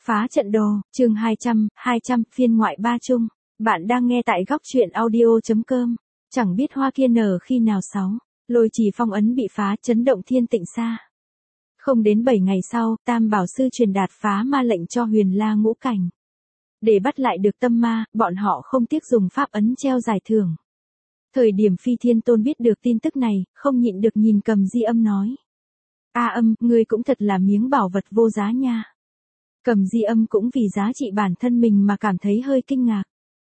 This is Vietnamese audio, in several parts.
Phá trận đồ, chương 200, phiên ngoại ba chung. Bạn đang nghe tại góc truyện audio.com. Chẳng biết hoa kia nở khi nào sáu. Lôi trì phong ấn bị phá, chấn động thiên tịnh xa. Không đến 7 ngày sau, Tam Bảo Sư truyền đạt phá ma lệnh cho Huyền La Ngũ Cảnh. Để bắt lại được tâm ma, bọn họ không tiếc dùng pháp ấn treo giải thưởng. Thời điểm Phi Thiên Tôn biết được tin tức này, không nhịn được nhìn Cầm Di Âm nói. A Âm, ngươi cũng thật là miếng bảo vật vô giá nha. Cầm Di Âm cũng vì giá trị bản thân mình mà cảm thấy hơi kinh ngạc.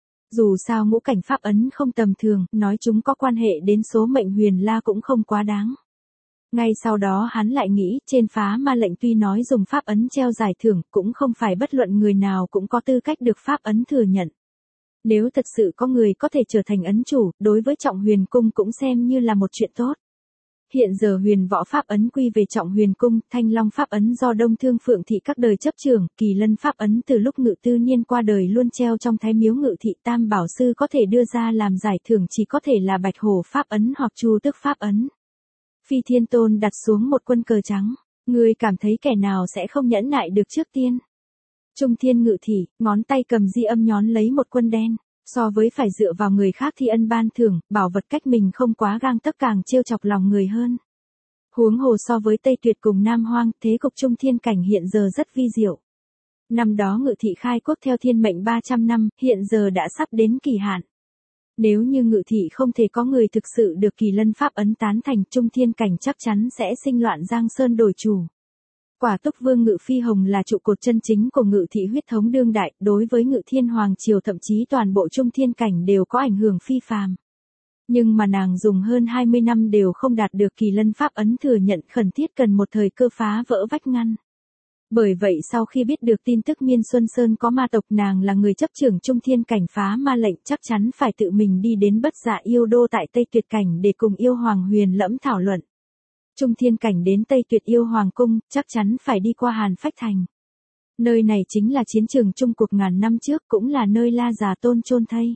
Dù sao ngũ cảnh pháp ấn không tầm thường, nói chúng có quan hệ đến số mệnh Huyền La cũng không quá đáng. Ngay sau đó hắn lại nghĩ, trên phá ma lệnh tuy nói dùng pháp ấn treo giải thưởng, cũng không phải bất luận người nào cũng có tư cách được pháp ấn thừa nhận. Nếu thật sự có người có thể trở thành ấn chủ, đối với Trọng Huyền Cung cũng xem như là một chuyện tốt. Hiện giờ Huyền Võ pháp ấn quy về Trọng Huyền Cung, Thanh Long pháp ấn do Đông Thương Phượng thị các đời chấp trưởng, Kỳ Lân pháp ấn từ lúc Ngự Tư Niên qua đời luôn treo trong Thái Miếu Ngự thị, Tam Bảo Sư có thể đưa ra làm giải thưởng chỉ có thể là Bạch Hổ pháp ấn hoặc Chu Tước pháp ấn. Phi Thiên Tôn đặt xuống một quân cờ trắng, ngươi cảm thấy kẻ nào sẽ không nhẫn nại được trước tiên. Trung Thiên Ngự thị, ngón tay Cầm Di Âm nhón lấy một quân đen. So với phải dựa vào người khác thi ân ban thưởng, bảo vật cách mình không quá gang tấc càng trêu chọc lòng người hơn. Huống hồ so với Tây Tuyệt cùng Nam Hoang, thế cục Trung Thiên cảnh hiện giờ rất vi diệu. Năm đó Ngự thị khai quốc theo thiên mệnh 300 năm, hiện giờ đã sắp đến kỳ hạn. Nếu như Ngự thị không thể có người thực sự được Kỳ Lân pháp ấn tán thành, Trung Thiên cảnh chắc chắn sẽ sinh loạn giang sơn đổi chủ. Quả Túc Vương Ngự Phi Hồng là trụ cột chân chính của Ngự thị huyết thống đương đại, đối với Ngự Thiên Hoàng triều thậm chí toàn bộ Trung Thiên cảnh đều có ảnh hưởng phi phàm. Nhưng mà nàng dùng hơn 20 năm đều không đạt được Kỳ Lân pháp ấn thừa nhận, khẩn thiết cần một thời cơ phá vỡ vách ngăn. Bởi vậy sau khi biết được tin tức Miên Xuân Sơn có ma tộc, nàng là người chấp trưởng Trung Thiên cảnh phá ma lệnh, chắc chắn phải tự mình đi đến Bất Dạ Yêu Đô tại Tây Tuyệt cảnh để cùng Yêu Hoàng Huyền Lẫm thảo luận. Trung Thiên cảnh đến Tây Tuyệt Yêu Hoàng cung, chắc chắn phải đi qua Hàn Phách Thành. Nơi này chính là chiến trường chung cuộc ngàn năm trước, cũng là nơi La Già Tôn chôn thây.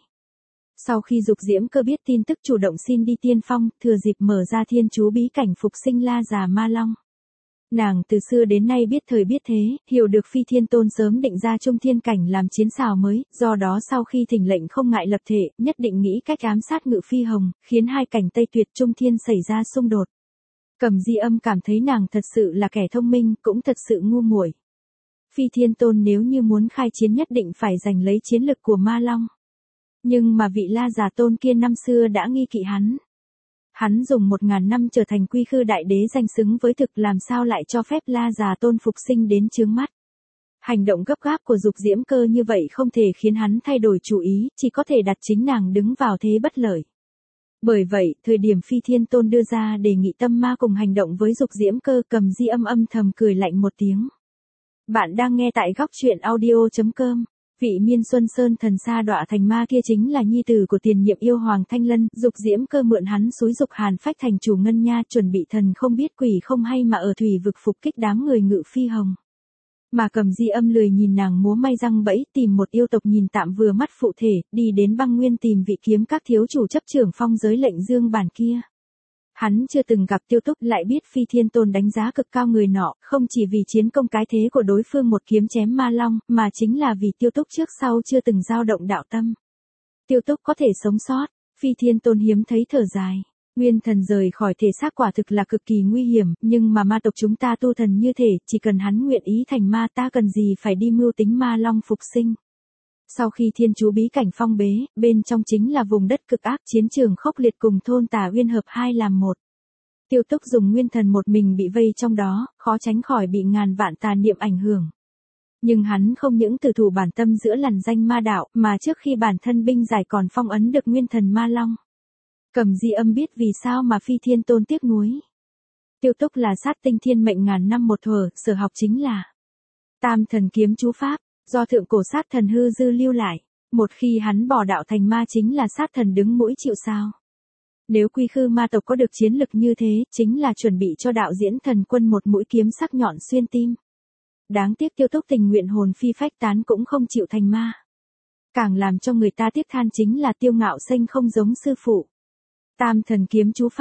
Sau khi Dục Diễm Cơ biết tin tức chủ động xin đi tiên phong, thừa dịp mở ra thiên chú bí cảnh phục sinh La Già Ma Long. Nàng từ xưa đến nay biết thời biết thế, hiểu được Phi Thiên Tôn sớm định ra Trung Thiên cảnh làm chiến xào mới, do đó sau khi thỉnh lệnh không ngại lập thể, nhất định nghĩ cách ám sát Ngự Phi Hồng, khiến hai cảnh Tây Tuyệt Trung Thiên xảy ra xung đột. Cầm Di Âm cảm thấy nàng thật sự là kẻ thông minh, cũng thật sự ngu muội. Phi Thiên Tôn nếu như muốn khai chiến nhất định phải giành lấy chiến lực của Ma Long. Nhưng mà vị La Già Tôn kia năm xưa đã nghi kỵ hắn. Hắn dùng 1000 năm trở thành Quy Khư Đại Đế danh xứng với thực, làm sao lại cho phép La Già Tôn phục sinh đến chướng mắt. Hành động gấp gáp của Dục Diễm Cơ như vậy không thể khiến hắn thay đổi chủ ý, chỉ có thể đặt chính nàng đứng vào thế bất lợi. Bởi vậy, thời điểm Phi Thiên Tôn đưa ra đề nghị tâm ma cùng hành động với Dục Diễm Cơ, Cầm Di Âm âm thầm cười lạnh một tiếng. Bạn đang nghe tại góc truyện audio.com. Vị Miên Xuân Sơn thần sa đọa thành ma kia chính là nhi tử của tiền nhiệm Yêu Hoàng Thanh Lân, Dục Diễm Cơ mượn hắn xúi dục Hàn Phách Thành chủ Ngân Nha, chuẩn bị thần không biết quỷ không hay mà ở thủy vực phục kích đám người Ngự Phi Hồng. Mà Cầm Di Âm lười nhìn nàng múa may răng bẫy, tìm một yêu tộc nhìn tạm vừa mắt phụ thể, đi đến băng nguyên tìm vị kiếm các thiếu chủ chấp trưởng phong giới lệnh dương bản kia. Hắn chưa từng gặp Tiêu Túc, lại biết Phi Thiên Tôn đánh giá cực cao người nọ, không chỉ vì chiến công cái thế của đối phương một kiếm chém Ma Long, mà chính là vì Tiêu Túc trước sau chưa từng dao động đạo tâm. Tiêu Túc có thể sống sót, Phi Thiên Tôn hiếm thấy thở dài. Nguyên thần rời khỏi thể xác quả thực là cực kỳ nguy hiểm, nhưng mà ma tộc chúng ta tu thần như thể, chỉ cần hắn nguyện ý thành ma ta cần gì phải đi mưu tính Ma Long phục sinh. Sau khi thiên chú bí cảnh phong bế, bên trong chính là vùng đất cực ác, chiến trường khốc liệt cùng thôn Tà Uyên hợp hai làm một. Tiêu Túc dùng nguyên thần một mình bị vây trong đó, khó tránh khỏi bị ngàn vạn tà niệm ảnh hưởng. Nhưng hắn không những tử thủ bản tâm giữa lằn danh ma đạo, mà trước khi bản thân binh giải còn phong ấn được nguyên thần Ma Long. Cầm Di Âm biết vì sao mà Phi Thiên Tôn tiếc nuối. Tiêu Túc là sát tinh thiên mệnh ngàn năm một thuở, sở học chính là Tam Thần Kiếm chú pháp. Do thượng cổ sát thần hư dư lưu lại, một khi hắn bỏ đạo thành ma chính là sát thần đứng mũi chịu sào. Nếu Quy Khư ma tộc có được chiến lực như thế, chính là chuẩn bị cho đạo diễn thần quân một mũi kiếm sắc nhọn xuyên tim. Đáng tiếc Tiêu Túc tình nguyện hồn phi phách tán cũng không chịu thành ma. Càng làm cho người ta tiếc than chính là Tiêu Ngạo Xanh không giống sư phụ. Tam Thần Kiếm chú pháp,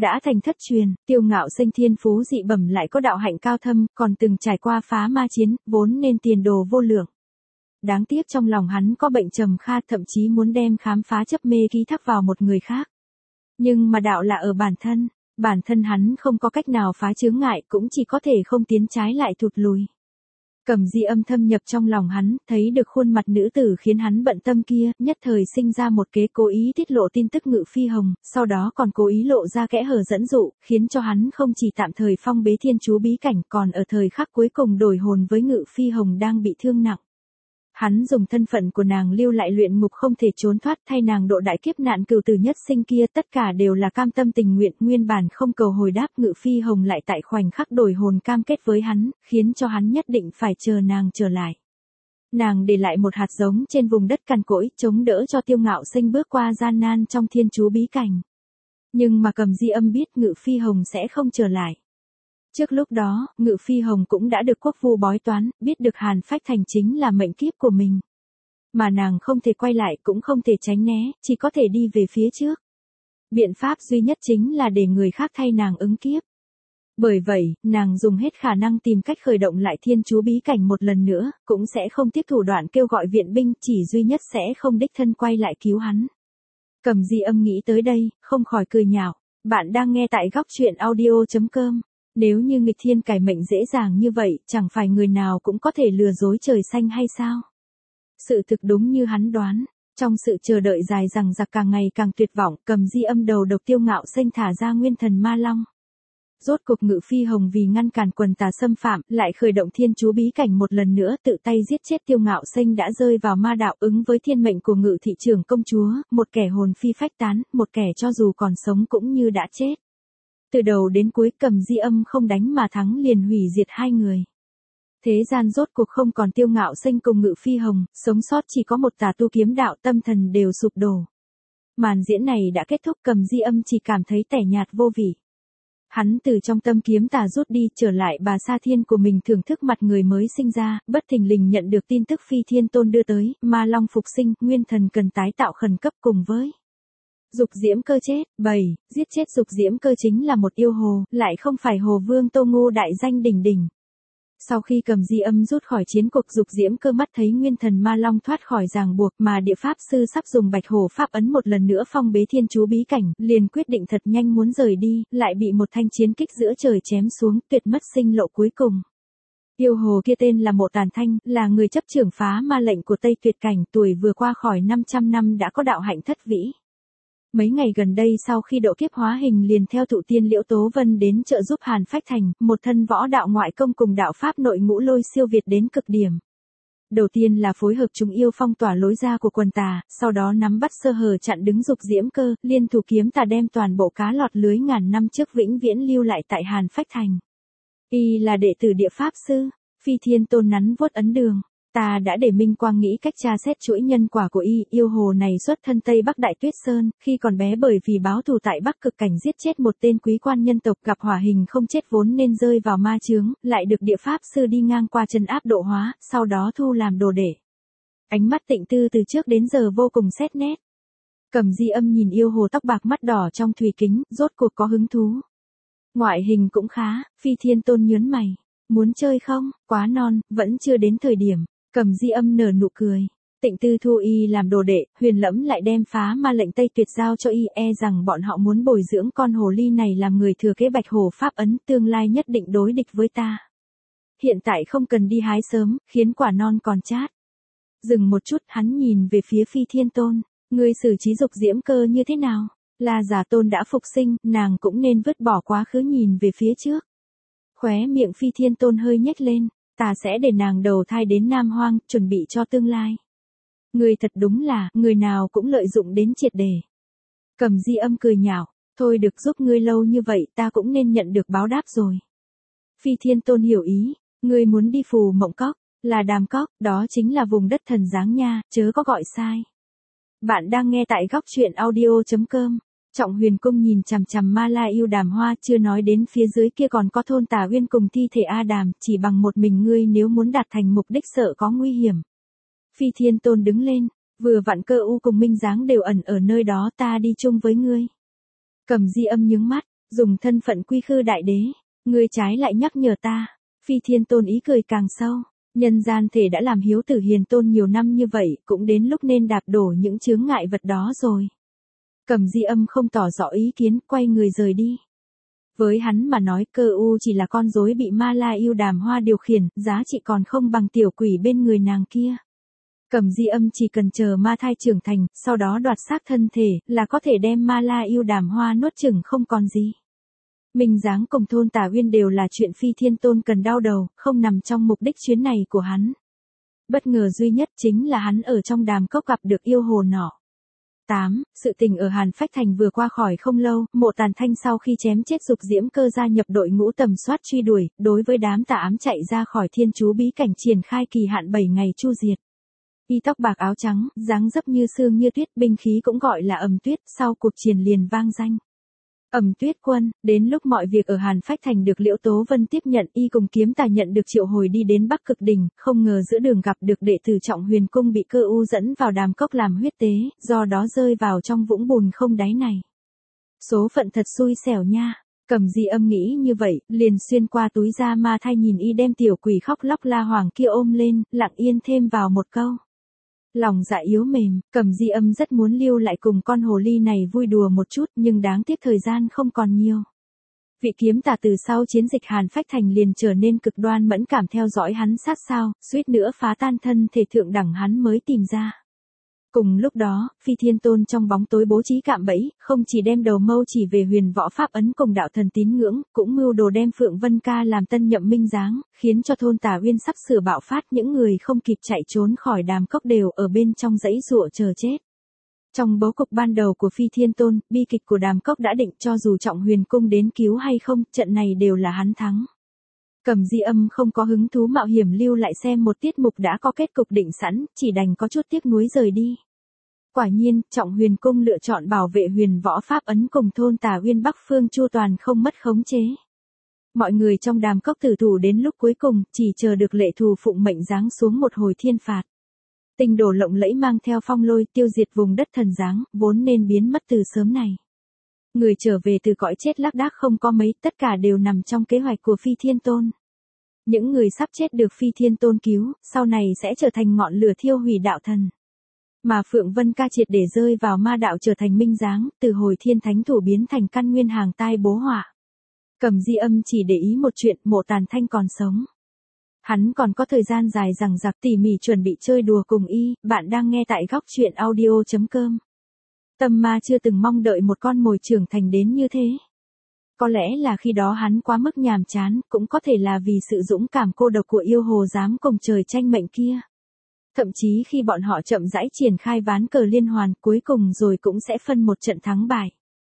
Đã thành thất truyền, Tiêu Ngạo Sinh thiên phú dị bẩm lại có đạo hạnh cao thâm, còn từng trải qua phá ma chiến, vốn nên tiền đồ vô lượng. Đáng tiếc trong lòng hắn có bệnh trầm kha, thậm chí muốn đem khám phá chấp mê ký thác vào một người khác. Nhưng mà đạo là ở bản thân hắn không có cách nào phá chướng ngại, cũng chỉ có thể không tiến trái lại thụt lùi. Cẩm Di âm thâm nhập trong lòng hắn, thấy được khuôn mặt nữ tử khiến hắn bận tâm kia, nhất thời sinh ra một kế cố ý tiết lộ tin tức Ngự Phi Hồng, sau đó còn cố ý lộ ra kẽ hở dẫn dụ, khiến cho hắn không chỉ tạm thời phong bế thiên chú bí cảnh, còn ở thời khắc cuối cùng đổi hồn với Ngự Phi Hồng đang bị thương nặng. Hắn dùng thân phận của nàng lưu lại luyện ngục không thể trốn thoát, thay nàng độ đại kiếp nạn cửu tử nhất sinh kia, tất cả đều là cam tâm tình nguyện, nguyên bản không cầu hồi đáp. Ngự Phi Hồng lại tại khoảnh khắc đổi hồn cam kết với hắn, khiến cho hắn nhất định phải chờ nàng trở lại. Nàng để lại một hạt giống trên vùng đất cằn cỗi, chống đỡ cho Tiêu Ngạo Sinh bước qua gian nan trong thiên chú bí cảnh. Nhưng mà Cẩm Di âm biết Ngự Phi Hồng sẽ không trở lại. Trước lúc đó, Ngự Phi Hồng cũng đã được quốc vu bói toán, biết được Hàn Phách Thành chính là mệnh kiếp của mình. Mà nàng không thể quay lại, cũng không thể tránh né, chỉ có thể đi về phía trước. Biện pháp duy nhất chính là để người khác thay nàng ứng kiếp. Bởi vậy, nàng dùng hết khả năng tìm cách khởi động lại thiên chú bí cảnh một lần nữa, cũng sẽ không tiếp thủ đoạn kêu gọi viện binh, chỉ duy nhất sẽ không đích thân quay lại cứu hắn. Cẩm Di âm nghĩ tới đây, không khỏi cười nhạo. Bạn đang nghe tại góc truyện audio.com. Nếu như nghịch thiên cải mệnh dễ dàng như vậy, chẳng phải người nào cũng có thể lừa dối trời xanh hay sao? Sự thực đúng như hắn đoán, trong sự chờ đợi dài dằng dặc càng ngày càng tuyệt vọng, Cẩm Di âm đầu độc Tiêu Ngạo Sinh thả ra nguyên thần ma long. Rốt cục Ngự Phi Hồng vì ngăn cản quần tà xâm phạm, lại khởi động thiên chú bí cảnh một lần nữa, tự tay giết chết Tiêu Ngạo Sinh đã rơi vào ma đạo, ứng với thiên mệnh của Ngự thị trưởng công chúa, một kẻ hồn phi phách tán, một kẻ cho dù còn sống cũng như đã chết. Từ đầu đến cuối Cẩm Di âm không đánh mà thắng, liền hủy diệt hai người. Thế gian rốt cuộc không còn Tiêu Ngạo Sinh cùng Ngự Phi Hồng, sống sót chỉ có một tà tu kiếm đạo, tâm thần đều sụp đổ. Màn diễn này đã kết thúc, Cẩm Di âm chỉ cảm thấy tẻ nhạt vô vị. Hắn từ trong tâm kiếm tà rút đi, trở lại Bà Sa Thiên của mình thưởng thức mặt người mới sinh ra, bất thình lình nhận được tin tức Phi Thiên Tôn đưa tới, ma long phục sinh, nguyên thần cần tái tạo khẩn cấp, cùng với Dục Diễm Cơ chết. Giết chết Dục Diễm Cơ chính là một yêu hồ, lại không phải Hồ Vương Tô Ngô đại danh đỉnh đỉnh. Sau khi Cẩm Di âm rút khỏi chiến cuộc, Dục Diễm Cơ mắt thấy nguyên thần ma long thoát khỏi ràng buộc, mà địa pháp sư sắp dùng Bạch Hổ pháp ấn một lần nữa phong bế thiên chú bí cảnh, liền quyết định thật nhanh muốn rời đi, lại bị một thanh chiến kích giữa trời chém xuống, tuyệt mất sinh lộ cuối cùng. Yêu hồ kia tên là Mộ Tàn Thanh, là người chấp trưởng phá ma lệnh của Tây Tuyệt Cảnh, tuổi vừa qua khỏi 500 năm đã có đạo hạnh thất vĩ. Mấy ngày gần đây sau khi độ kiếp hóa hình liền theo thụ tiên Liễu Tố Vân đến trợ giúp Hàn Phách Thành, một thân võ đạo ngoại công cùng đạo pháp nội ngũ lôi siêu việt đến cực điểm. Đầu tiên là phối hợp chúng yêu phong tỏa lối ra của quần tà, sau đó nắm bắt sơ hở chặn đứng Dục Diễm Cơ, liên thủ kiếm tà đem toàn bộ cá lọt lưới ngàn năm trước vĩnh viễn lưu lại tại Hàn Phách Thành. Y là đệ tử địa pháp sư, Phi Thiên Tôn nắn vuốt ấn đường. Ta đã để Minh Quang nghĩ cách tra xét chuỗi nhân quả của y, yêu hồ này xuất thân Tây Bắc Đại Tuyết Sơn, khi còn bé bởi vì báo thù tại Bắc Cực Cảnh giết chết một tên quý quan nhân tộc, gặp hỏa hình không chết vốn nên rơi vào ma chướng, lại được địa pháp sư đi ngang qua trấn áp độ hóa, sau đó thu làm đồ đệ. Ánh mắt Tịnh Tư từ trước đến giờ vô cùng xét nét. Cẩm Di âm nhìn yêu hồ tóc bạc mắt đỏ trong thủy kính, rốt cuộc có hứng thú. Ngoại hình cũng khá, Phi Thiên Tôn nhớn mày. Muốn chơi không? Quá non, vẫn chưa đến thời điểm. Cẩm Di âm nở nụ cười. Tịnh Tư thu y làm đồ đệ, Huyền Lẫm lại đem phá ma lệnh Tây Tuyệt giao cho y, rằng bọn họ muốn bồi dưỡng con hồ ly này làm người thừa kế Bạch Hổ pháp ấn, tương lai nhất định đối địch với ta. Hiện tại không cần đi hái sớm, khiến quả non còn chát. Dừng một chút, hắn nhìn về phía Phi Thiên Tôn, ngươi xử trí Dục Diễm Cơ như thế nào? Là Giả Tôn đã phục sinh, nàng cũng nên vứt bỏ quá khứ nhìn về phía trước. Khóe miệng Phi Thiên Tôn hơi nhếch lên, ta sẽ để nàng đầu thai đến Nam Hoang, chuẩn bị cho tương lai. Ngươi thật đúng là, người nào cũng lợi dụng đến triệt đề. Cẩm Di âm cười nhạo, thôi được, giúp ngươi lâu như vậy, ta cũng nên nhận được báo đáp rồi. Phi Thiên Tôn hiểu ý, ngươi muốn đi Phù Mộng Cốc, là Đàm Cốc, đó chính là vùng đất thần giáng nha, chớ có gọi sai. Bạn đang nghe tại góc truyện audio.com. Trọng Huyền Cung nhìn chằm chằm Ma La Yêu Đàm Hoa, chưa nói đến phía dưới kia còn có thôn Tà Uyên cùng thi thể A Đàm, chỉ bằng một mình ngươi nếu muốn đạt thành mục đích sợ có nguy hiểm. Phi Thiên Tôn đứng lên, vừa vặn Cơ U cùng Minh Giáng đều ẩn ở nơi đó, ta đi chung với ngươi. Cẩm Di âm nhướng mắt, Dùng thân phận quy khư đại đế, ngươi trái lại nhắc nhở ta. Phi Thiên Tôn ý cười càng sâu, nhân gian thể đã làm hiếu tử hiền tôn nhiều năm như vậy, cũng đến lúc nên đạp đổ những chướng ngại vật đó rồi. Cầm Di Âm không tỏ rõ ý kiến, quay người rời đi. Với hắn mà nói Cơ U chỉ là con rối bị Ma La Yêu Đàm Hoa điều khiển, giá trị còn không bằng tiểu quỷ bên người nàng kia. Cầm Di Âm chỉ cần chờ ma thai trưởng thành, sau đó đoạt xác thân thể, là có thể đem Ma La Yêu Đàm Hoa nuốt chửng không còn gì. Minh Giáng cùng thôn Tà Uyên đều là chuyện Phi Thiên Tôn cần đau đầu, không nằm trong mục đích chuyến này của hắn. Bất ngờ duy nhất chính là hắn ở trong đàm cốc gặp được yêu hồ nọ. 8. Sự tình ở Hàn Phách Thành vừa qua khỏi không lâu, Mộ Tàn Thanh sau khi chém chết Dục Diễm Cơ gia nhập đội ngũ tầm soát truy đuổi, đối với đám tà ám chạy ra khỏi thiên chú bí cảnh triển khai kỳ hạn 7 ngày chu diệt. Y tóc bạc áo trắng, dáng dấp như sương như tuyết, binh khí cũng gọi là Ẩm Tuyết, sau cuộc chiến liền vang danh. Ẩm Tuyết quân, đến lúc mọi việc ở Hàn Phách Thành được Liễu Tố Vân tiếp nhận, y cùng Kiếm Tà nhận được triệu hồi đi đến Bắc Cực Đỉnh, không ngờ giữa đường gặp được đệ tử Trọng Huyền Cung bị Cơ U dẫn vào đàm cốc làm huyết tế, do đó rơi vào trong vũng bùn không đáy này. Số phận thật xui xẻo nha. Cầm Di Âm nghĩ như vậy, liền xuyên qua túi ra ma thai nhìn y đem tiểu quỷ khóc lóc la hoàng kia ôm lên, lặng yên thêm vào một câu. Lòng dạ yếu mềm, Cầm Di Âm rất muốn lưu lại cùng con hồ ly này vui đùa một chút, nhưng đáng tiếc thời gian không còn nhiều. Vị Kiếm Tà từ sau chiến dịch Hàn Phách Thành liền trở nên cực đoan mẫn cảm theo dõi hắn sát sao, suýt nữa phá tan thân thể thượng đẳng hắn mới tìm ra. Cùng lúc đó, Phi Thiên Tôn trong bóng tối bố trí cạm bẫy, không chỉ đem đầu mâu chỉ về huyền võ pháp ấn cùng đạo thần tín ngưỡng, cũng mưu đồ đem Phượng Vân Ca làm tân nhậm minh giáng, khiến cho thôn Tà Uyên sắp sửa bạo phát, những người không kịp chạy trốn khỏi đàm cốc đều ở bên trong dãy giụa chờ chết. Trong bố cục ban đầu của Phi Thiên Tôn, bi kịch của đàm cốc đã định, cho dù Trọng Huyền Cung đến cứu hay không, trận này đều là hắn thắng. Cầm Di Âm không có hứng thú mạo hiểm lưu lại xem một tiết mục đã có kết cục định sẵn, chỉ đành có chút tiếc nuối rời đi. Quả nhiên, Trọng Huyền Cung lựa chọn bảo vệ huyền võ pháp ấn cùng thôn Tà Uyên Bắc Phương chu toàn không mất khống chế. Mọi người trong đàm cốc tử thủ đến lúc cuối cùng, chỉ chờ được lệ thù phụng mệnh giáng xuống một hồi thiên phạt. Tinh đồ lộng lẫy mang theo phong lôi tiêu diệt vùng đất thần giáng, vốn nên biến mất từ sớm này. Người trở về từ cõi chết lác đác không có mấy, tất cả đều nằm trong kế hoạch của Phi Thiên Tôn. Những người sắp chết được Phi Thiên Tôn cứu, sau này sẽ trở thành ngọn lửa thiêu hủy đạo thần. Mà Phượng Vân Ca triệt để rơi vào ma đạo trở thành minh giáng, từ hồi thiên thánh thủ biến thành căn nguyên hàng tai bố họa. Cầm Di Âm chỉ để ý một chuyện, Mộ Tàn Thanh còn sống. Hắn còn có thời gian dài dằng dặc tỉ mỉ chuẩn bị chơi đùa cùng y, bạn đang nghe tại góc truyện audio.com. Tâm ma chưa từng mong đợi một con mồi trưởng thành đến như thế. Có lẽ là khi đó hắn quá mức nhàm chán, cũng có thể là vì sự dũng cảm cô độc của yêu hồ dám cùng trời tranh mệnh kia. Thậm chí khi bọn họ chậm rãi triển khai ván cờ liên hoàn, cuối cùng rồi cũng sẽ phân một trận thắng bại.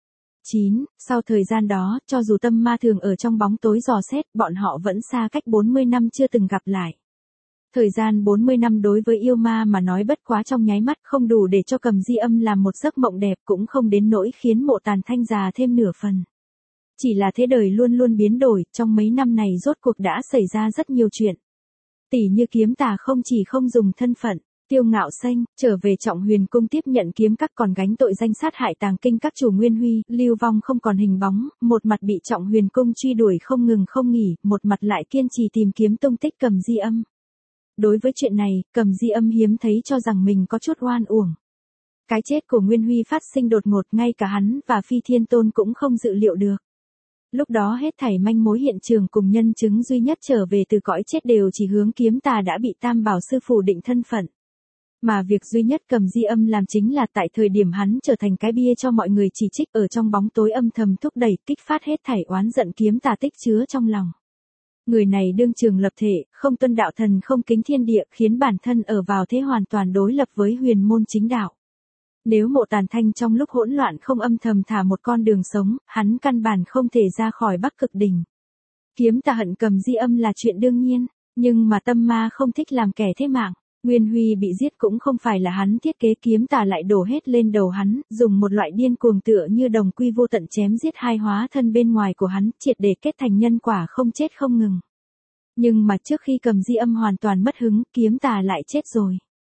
9. Sau thời gian đó, cho dù tâm ma thường ở trong bóng tối dò xét, bọn họ vẫn xa cách 40 năm chưa từng gặp lại. Thời gian 40 năm đối với yêu ma mà nói bất quá trong nháy mắt, không đủ để cho Cầm Di Âm làm một giấc mộng đẹp, cũng không đến nỗi khiến Mộ Tàn Thanh già thêm nửa phần. Chỉ là thế đời luôn luôn biến đổi, trong mấy năm này rốt cuộc đã xảy ra rất nhiều chuyện. Tỷ như Kiếm Tà không chỉ không dùng thân phận Tiêu Ngạo Xanh, trở về Trọng Huyền Cung tiếp nhận kiếm các, còn gánh tội danh sát hại Tàng Kinh các chủ Nguyên Huy, lưu vong không còn hình bóng, một mặt bị Trọng Huyền Cung truy đuổi không ngừng không nghỉ, một mặt lại kiên trì tìm kiếm tung tích Cầm Di Âm. Đối với chuyện này, Cầm Di Âm hiếm thấy cho rằng mình có chút oan uổng. Cái chết của Nguyên Huy phát sinh đột ngột, ngay cả hắn và Phi Thiên Tôn cũng không dự liệu được. Lúc đó hết thảy manh mối hiện trường cùng nhân chứng duy nhất trở về từ cõi chết đều chỉ hướng Kiếm Tà đã bị Tam Bảo sư phủ định thân phận. Mà việc duy nhất Cầm Di Âm làm chính là tại thời điểm hắn trở thành cái bia cho mọi người chỉ trích, ở trong bóng tối âm thầm thúc đẩy, kích phát hết thảy oán giận Kiếm Tà tích chứa trong lòng. Người này đương trường lập thể, không tuân đạo thần, không kính thiên địa, khiến bản thân ở vào thế hoàn toàn đối lập với huyền môn chính đạo. Nếu Mộ Tàn Thanh trong lúc hỗn loạn không âm thầm thả một con đường sống, hắn căn bản không thể ra khỏi Bắc Cực Đỉnh. Kiếm Tà hận Cầm Di Âm là chuyện đương nhiên, nhưng mà tâm ma không thích làm kẻ thế mạng. Nguyên Huy bị giết cũng không phải là hắn thiết kế, Kiếm Tà lại đổ hết lên đầu hắn, dùng một loại điên cuồng tựa như đồng quy vô tận chém giết hai hóa thân bên ngoài của hắn, triệt để kết thành nhân quả không chết không ngừng. Nhưng mà trước khi Cầm Di Âm hoàn toàn mất hứng, Kiếm Tà lại chết rồi.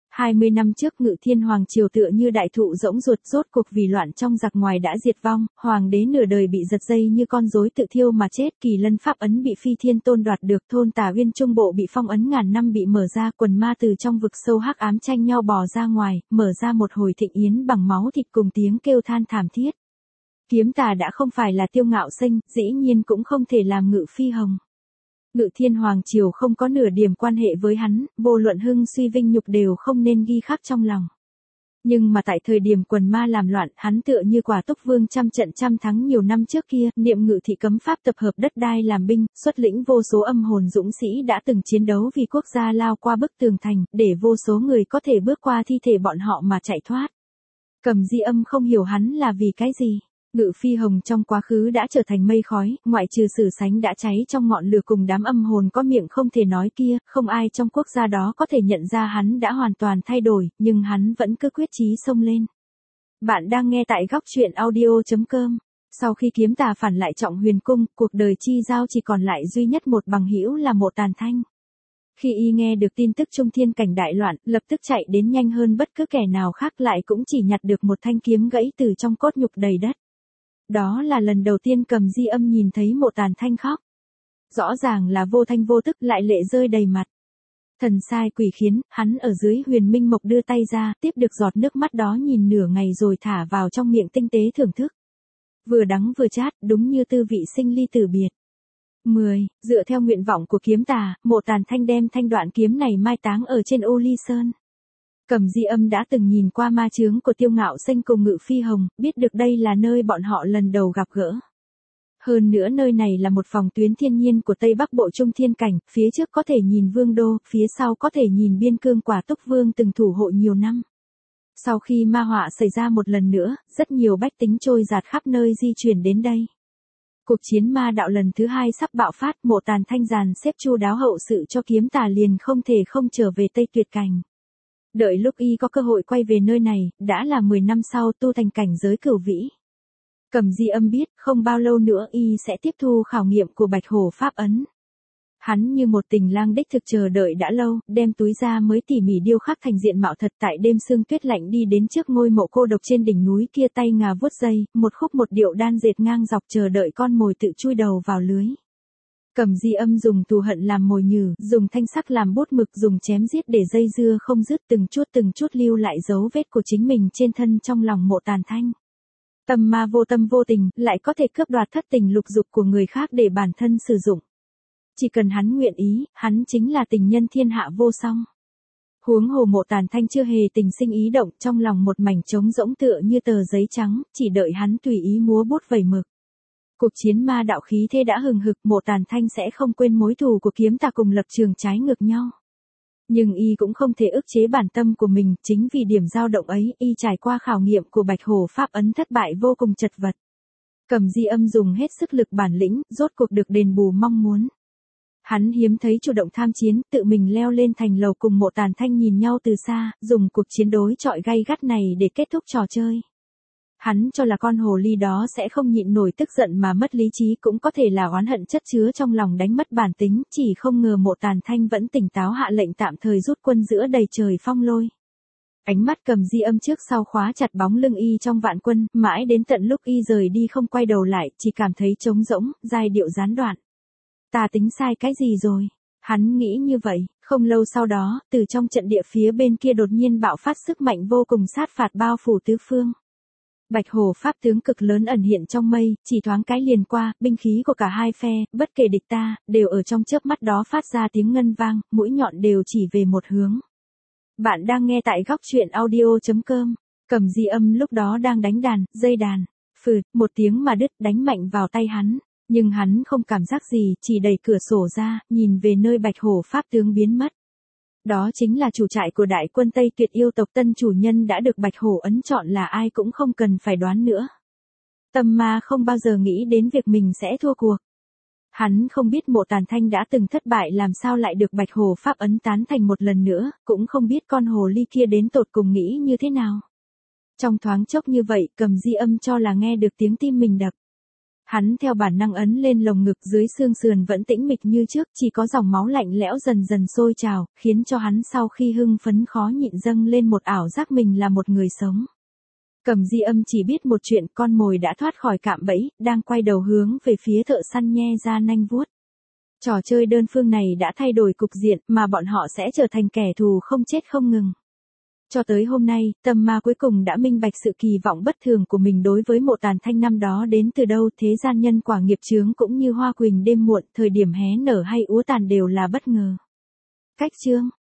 20 năm trước Ngự Thiên Hoàng triều tựa như đại thụ rỗng ruột, rốt cuộc vì loạn trong giặc ngoài đã diệt vong, hoàng đế nửa đời bị giật dây như con rối tự thiêu mà chết, Kỳ Lân pháp ấn bị Phi Thiên Tôn đoạt được, thôn Tà Uyên Trung Bộ bị phong ấn ngàn năm bị mở ra, quần ma từ trong vực sâu hắc ám tranh nhau bò ra ngoài, mở ra một hồi thịnh yến bằng máu thịt cùng tiếng kêu than thảm thiết. Kiếm Tà đã không phải là Tiêu Ngạo Sinh, dĩ nhiên cũng không thể làm Ngự Phi Hồng. Ngự Thiên Hoàng triều không có nửa điểm quan hệ với hắn, vô luận hưng suy vinh nhục đều không nên ghi khắc trong lòng. Nhưng mà tại thời điểm quần ma làm loạn, hắn tựa như Quả Túc Vương trăm trận trăm thắng nhiều năm trước kia, niệm Ngự thị cấm pháp tập hợp đất đai làm binh, xuất lĩnh vô số âm hồn dũng sĩ đã từng chiến đấu vì quốc gia lao qua bức tường thành, để vô số người có thể bước qua thi thể bọn họ mà chạy thoát. Cầm Di Âm không hiểu hắn là vì cái gì. Ngự Phi Hồng trong quá khứ đã trở thành mây khói, ngoại trừ Sử Sánh đã cháy trong ngọn lửa cùng đám âm hồn có miệng không thể nói kia, không ai trong quốc gia đó có thể nhận ra hắn đã hoàn toàn thay đổi, nhưng hắn vẫn cứ quyết chí xông lên. Bạn đang nghe tại góc truyện audio.com. Sau khi Kiếm Tà phản lại Trọng Huyền Cung, cuộc đời chi giao chỉ còn lại duy nhất một bằng hữu là Mộ Tàn Thanh. Khi y nghe được tin tức Trung Thiên cảnh đại loạn, lập tức chạy đến nhanh hơn bất cứ kẻ nào khác, lại cũng chỉ nhặt được một thanh kiếm gãy từ trong cốt nhục đầy đất. Đó là lần đầu tiên Cầm Di Âm nhìn thấy Mộ Tàn Thanh khóc. Rõ ràng là vô thanh vô tức, lại lệ rơi đầy mặt. Thần sai quỷ khiến, hắn ở dưới Huyền Minh Mộc đưa tay ra, tiếp được giọt nước mắt đó nhìn nửa ngày rồi thả vào trong miệng tinh tế thưởng thức. Vừa đắng vừa chát, đúng như tư vị sinh ly tử biệt. 10. Dựa theo nguyện vọng của Kiếm Tà, Mộ Tàn Thanh đem thanh đoạn kiếm này mai táng ở trên Ô Ly Sơn. Cầm Di Âm đã từng nhìn qua ma chướng của Tiêu Ngạo Sinh cùng Ngự Phi Hồng, biết được đây là nơi bọn họ lần đầu gặp gỡ. Hơn nữa nơi này là một phòng tuyến thiên nhiên của Tây Bắc Bộ Trung Thiên Cảnh, phía trước có thể nhìn Vương Đô, phía sau có thể nhìn biên cương Quả Túc Vương từng thủ hộ nhiều năm. Sau khi ma họa xảy ra một lần nữa, rất nhiều bách tính trôi dạt khắp nơi di chuyển đến đây. Cuộc chiến ma đạo lần thứ 2 sắp bạo phát, Mộ Tàn Thanh dàn xếp chu đáo hậu sự cho Kiếm Tà liền không thể không trở về Tây Tuyệt Cảnh. Đợi lúc y có cơ hội quay về nơi này, đã là 10 năm sau tu thành cảnh giới cửu vĩ. Cầm Di Âm biết, không bao lâu nữa y sẽ tiếp thu khảo nghiệm của Bạch Hổ Pháp Ấn. Hắn như một tình lang đích thực chờ đợi đã lâu, đem túi ra mới tỉ mỉ điêu khắc thành diện mạo thật, tại đêm sương tuyết lạnh đi đến trước ngôi mộ cô độc trên đỉnh núi kia, tay ngà vuốt dây, một khúc một điệu đan dệt ngang dọc chờ đợi con mồi tự chui đầu vào lưới. Cầm Di Âm dùng thù hận làm mồi nhử, dùng thanh sắc làm bút mực, dùng chém giết để dây dưa không dứt, từng chút lưu lại dấu vết của chính mình trên thân trong lòng Mộ Tàn Thanh. Tâm ma vô tâm vô tình, lại có thể cướp đoạt thất tình lục dục của người khác để bản thân sử dụng. Chỉ cần hắn nguyện ý, hắn chính là tình nhân thiên hạ vô song. Huống hồ Mộ Tàn Thanh chưa hề tình sinh ý động, trong lòng một mảnh trống rỗng tựa như tờ giấy trắng, chỉ đợi hắn tùy ý múa bút vẩy mực. Cuộc chiến ma đạo khí thế đã hừng hực, Mộ Tàn Thanh sẽ không quên mối thù của Kiếm Tà cùng lập trường trái ngược nhau. Nhưng y cũng không thể ức chế bản tâm của mình, chính vì điểm dao động ấy, y trải qua khảo nghiệm của Bạch Hổ Pháp Ấn thất bại vô cùng chật vật. Cầm Di Âm dùng hết sức lực bản lĩnh, rốt cuộc được đền bù mong muốn. Hắn hiếm thấy chủ động tham chiến, tự mình leo lên thành lầu cùng Mộ Tàn Thanh nhìn nhau từ xa, dùng cuộc chiến đối chọi gay gắt này để kết thúc trò chơi. Hắn cho là con hồ ly đó sẽ không nhịn nổi tức giận mà mất lý trí, cũng có thể là oán hận chất chứa trong lòng đánh mất bản tính, chỉ không ngờ Mộ Tàn Thanh vẫn tỉnh táo hạ lệnh tạm thời rút quân giữa đầy trời phong lôi. Ánh mắt Cầm Di Âm trước sau khóa chặt bóng lưng y trong vạn quân, mãi đến tận lúc y rời đi không quay đầu lại, chỉ cảm thấy trống rỗng, giai điệu gián đoạn. Ta tính sai cái gì rồi? Hắn nghĩ như vậy, không lâu sau đó, từ trong trận địa phía bên kia đột nhiên bạo phát sức mạnh vô cùng sát phạt bao phủ tứ phương. Bạch Hổ Pháp tướng cực lớn ẩn hiện trong mây, chỉ thoáng cái liền qua, binh khí của cả hai phe, bất kể địch ta, đều ở trong chớp mắt đó phát ra tiếng ngân vang, mũi nhọn đều chỉ về một hướng. Bạn đang nghe tại góc truyện audio.com. Cầm Di Âm lúc đó đang đánh đàn, dây đàn. Phừ, một tiếng mà đứt, đánh mạnh vào tay hắn. Nhưng hắn không cảm giác gì, chỉ đẩy cửa sổ ra, nhìn về nơi Bạch Hổ Pháp tướng biến mất. Đó chính là chủ trại của đại quân Tây Tuyệt yêu tộc, tân chủ nhân đã được Bạch Hổ ấn chọn là ai cũng không cần phải đoán nữa. Tâm ma không bao giờ nghĩ đến việc mình sẽ thua cuộc. Hắn không biết Mộ Tàn Thanh đã từng thất bại làm sao lại được Bạch Hổ Pháp ấn tán thành một lần nữa, cũng không biết con hồ ly kia đến tột cùng nghĩ như thế nào. Trong thoáng chốc như vậy, Cầm Di Âm cho là nghe được tiếng tim mình đập. Hắn theo bản năng ấn lên lồng ngực, dưới xương sườn vẫn tĩnh mịch như trước, chỉ có dòng máu lạnh lẽo dần dần sôi trào, khiến cho hắn sau khi hưng phấn khó nhịn dâng lên một ảo giác mình là một người sống. Cầm Di Âm chỉ biết một chuyện, con mồi đã thoát khỏi cạm bẫy, đang quay đầu hướng về phía thợ săn nhe ra nanh vuốt. Trò chơi đơn phương này đã thay đổi cục diện, mà bọn họ sẽ trở thành kẻ thù không chết không ngừng. Cho tới hôm nay, Tâm Ma cuối cùng đã minh bạch sự kỳ vọng bất thường của mình đối với Mộ Tàn Thanh năm đó đến từ đâu. Thế gian nhân quả nghiệp chướng cũng như hoa quỳnh đêm muộn, thời điểm hé nở hay úa tàn đều là bất ngờ. Cách chương